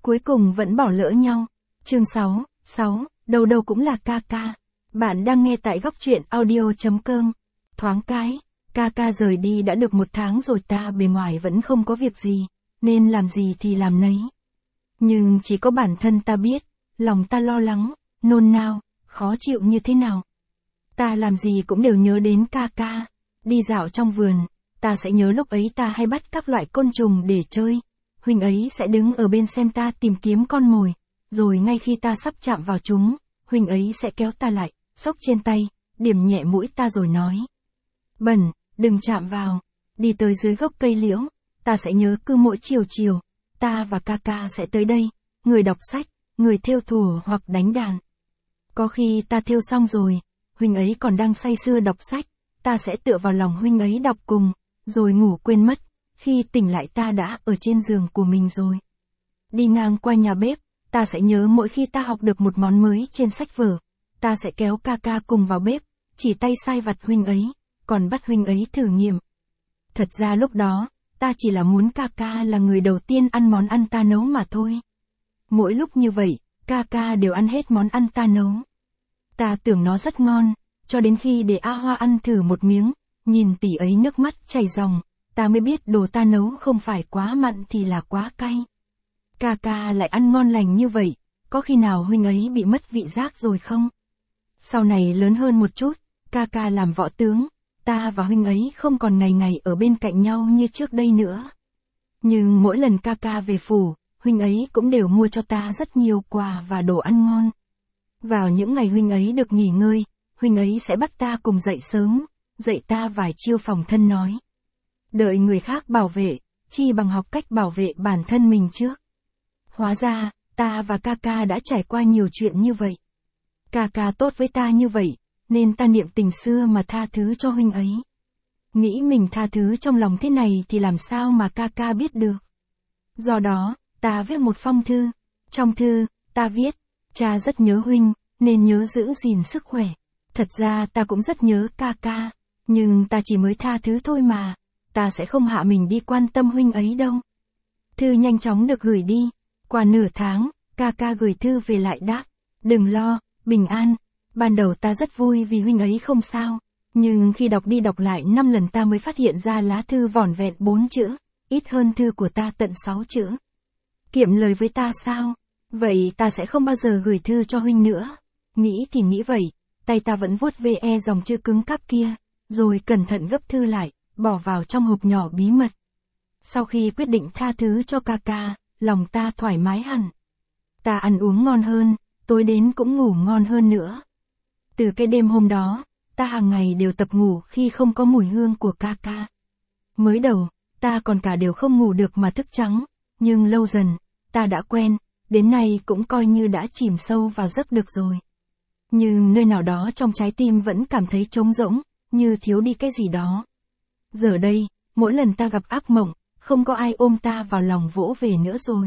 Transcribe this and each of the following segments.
cuối cùng vẫn bỏ lỡ nhau. Chương 6, đâu đâu cũng là ca ca. Bạn đang nghe tại góc truyện audio.com. Thoáng cái, ca ca rời đi đã được 1 tháng rồi, ta bề ngoài vẫn không có việc gì, nên làm gì thì làm nấy. Nhưng chỉ có bản thân ta biết, lòng ta lo lắng, nôn nao, khó chịu như thế nào. Ta làm gì cũng đều nhớ đến ca ca. Đi dạo trong vườn, ta sẽ nhớ lúc ấy ta hay bắt các loại côn trùng để chơi. Huynh ấy sẽ đứng ở bên xem ta tìm kiếm con mồi, rồi ngay khi ta sắp chạm vào chúng, huynh ấy sẽ kéo ta lại, xốc trên tay, điểm nhẹ mũi ta rồi nói: "Bẩn, đừng chạm vào." Đi tới dưới gốc cây liễu, ta sẽ nhớ cứ mỗi chiều, ta và ca ca sẽ tới đây, người đọc sách, người thêu thùa hoặc đánh đàn. Có khi ta thêu xong rồi, huynh ấy còn đang say sưa đọc sách, ta sẽ tựa vào lòng huynh ấy đọc cùng, rồi ngủ quên mất. Khi tỉnh lại ta đã ở trên giường của mình rồi. Đi ngang qua nhà bếp, ta sẽ nhớ mỗi khi ta học được một món mới trên sách vở, ta sẽ kéo ca ca cùng vào bếp, chỉ tay sai vặt huynh ấy, còn bắt huynh ấy thử nghiệm. Thật ra lúc đó, ta chỉ là muốn ca ca là người đầu tiên ăn món ăn ta nấu mà thôi. Mỗi lúc như vậy, ca ca đều ăn hết món ăn ta nấu. Ta tưởng nó rất ngon, cho đến khi để A Hoa ăn thử một miếng, nhìn tỷ ấy nước mắt chảy ròng, ta mới biết đồ ta nấu không phải quá mặn thì là quá cay. Ca ca lại ăn ngon lành như vậy, có khi nào huynh ấy bị mất vị giác rồi không? Sau này lớn hơn một chút, ca ca làm võ tướng, ta và huynh ấy không còn ngày ngày ở bên cạnh nhau như trước đây nữa. Nhưng mỗi lần ca ca về phủ, huynh ấy cũng đều mua cho ta rất nhiều quà và đồ ăn ngon. Vào những ngày huynh ấy được nghỉ ngơi, huynh ấy sẽ bắt ta cùng dậy sớm, dạy ta vài chiêu phòng thân nói: "Đợi người khác bảo vệ, chi bằng học cách bảo vệ bản thân mình trước." Hóa ra, ta và ca ca đã trải qua nhiều chuyện như vậy. Ca ca tốt với ta như vậy, nên ta niệm tình xưa mà tha thứ cho huynh ấy. Nghĩ mình tha thứ trong lòng thế này thì làm sao mà ca ca biết được. Do đó, ta viết một phong thư. Trong thư, ta viết: "Cha rất nhớ huynh, nên nhớ giữ gìn sức khỏe." Thật ra ta cũng rất nhớ ca ca, nhưng ta chỉ mới tha thứ thôi mà, ta sẽ không hạ mình đi quan tâm huynh ấy đâu. Thư nhanh chóng được gửi đi. Qua nửa tháng, ca ca gửi thư về lại đáp: "Đừng lo, bình an." Ban đầu ta rất vui vì huynh ấy không sao, nhưng khi đọc đi đọc lại 5 lần ta mới phát hiện ra lá thư vỏn vẹn 4 chữ, ít hơn thư của ta tận 6 chữ. Kiệm lời với ta sao? Vậy ta sẽ không bao giờ gửi thư cho huynh nữa. Nghĩ thì nghĩ vậy, tay ta vẫn vuốt ve dòng chữ cứng cáp kia, rồi cẩn thận gấp thư lại, bỏ vào trong hộp nhỏ bí mật. Sau khi quyết định tha thứ cho ca ca, lòng ta thoải mái hẳn. Ta ăn uống ngon hơn, tối đến cũng ngủ ngon hơn nữa. Từ cái đêm hôm đó, ta hàng ngày đều tập ngủ khi không có mùi hương của ca ca. Mới đầu, ta còn cả đều không ngủ được mà thức trắng, nhưng lâu dần, ta đã quen, đến nay cũng coi như đã chìm sâu vào giấc được rồi. Nhưng nơi nào đó trong trái tim vẫn cảm thấy trống rỗng, như thiếu đi cái gì đó. Giờ đây, mỗi lần ta gặp ác mộng, không có ai ôm ta vào lòng vỗ về nữa rồi.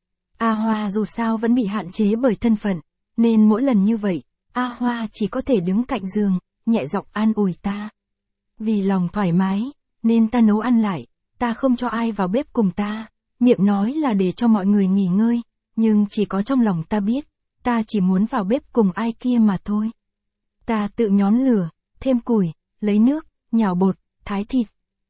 A Hoa dù sao vẫn bị hạn chế bởi thân phận, nên mỗi lần như vậy, A Hoa chỉ có thể đứng cạnh giường, nhẹ giọng an ủi ta. Vì lòng thoải mái, nên ta nấu ăn lại, ta không cho ai vào bếp cùng ta, miệng nói là để cho mọi người nghỉ ngơi, nhưng chỉ có trong lòng ta biết, ta chỉ muốn vào bếp cùng ai kia mà thôi. Ta tự nhón lửa, thêm củi, lấy nước, nhào bột, thái thịt.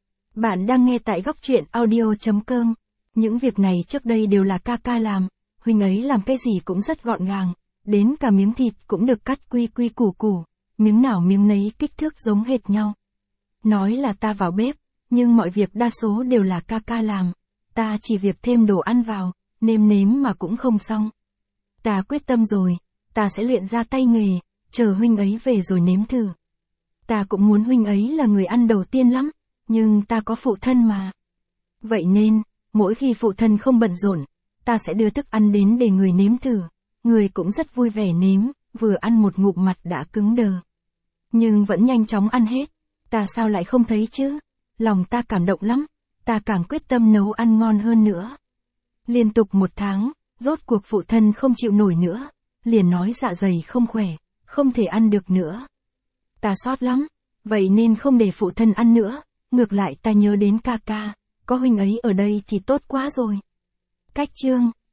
Bạn đang nghe tại góc truyện audio.com. Những việc này trước đây đều là ca ca làm, huynh ấy làm cái gì cũng rất gọn gàng, đến cả miếng thịt cũng được cắt quy quy củ củ, miếng nào miếng nấy kích thước giống hệt nhau. Nói là ta vào bếp, nhưng mọi việc đa số đều là ca ca làm, ta chỉ việc thêm đồ ăn vào, nêm nếm mà cũng không xong. Ta quyết tâm rồi, ta sẽ luyện ra tay nghề, chờ huynh ấy về rồi nếm thử. Ta cũng muốn huynh ấy là người ăn đầu tiên lắm, nhưng ta có phụ thân mà. Vậy nên, mỗi khi phụ thân không bận rộn, ta sẽ đưa thức ăn đến để người nếm thử. Người cũng rất vui vẻ nếm, vừa ăn một ngụm mặt đã cứng đờ. Nhưng vẫn nhanh chóng ăn hết. Ta sao lại không thấy chứ? Lòng ta cảm động lắm, ta càng quyết tâm nấu ăn ngon hơn nữa. Liên tục 1 tháng, rốt cuộc phụ thân không chịu nổi nữa, liền nói dạ dày không khỏe, không thể ăn được nữa. Ta xót lắm, vậy nên không để phụ thân ăn nữa, ngược lại ta nhớ đến ca ca, có huynh ấy ở đây thì tốt quá rồi. Cách chương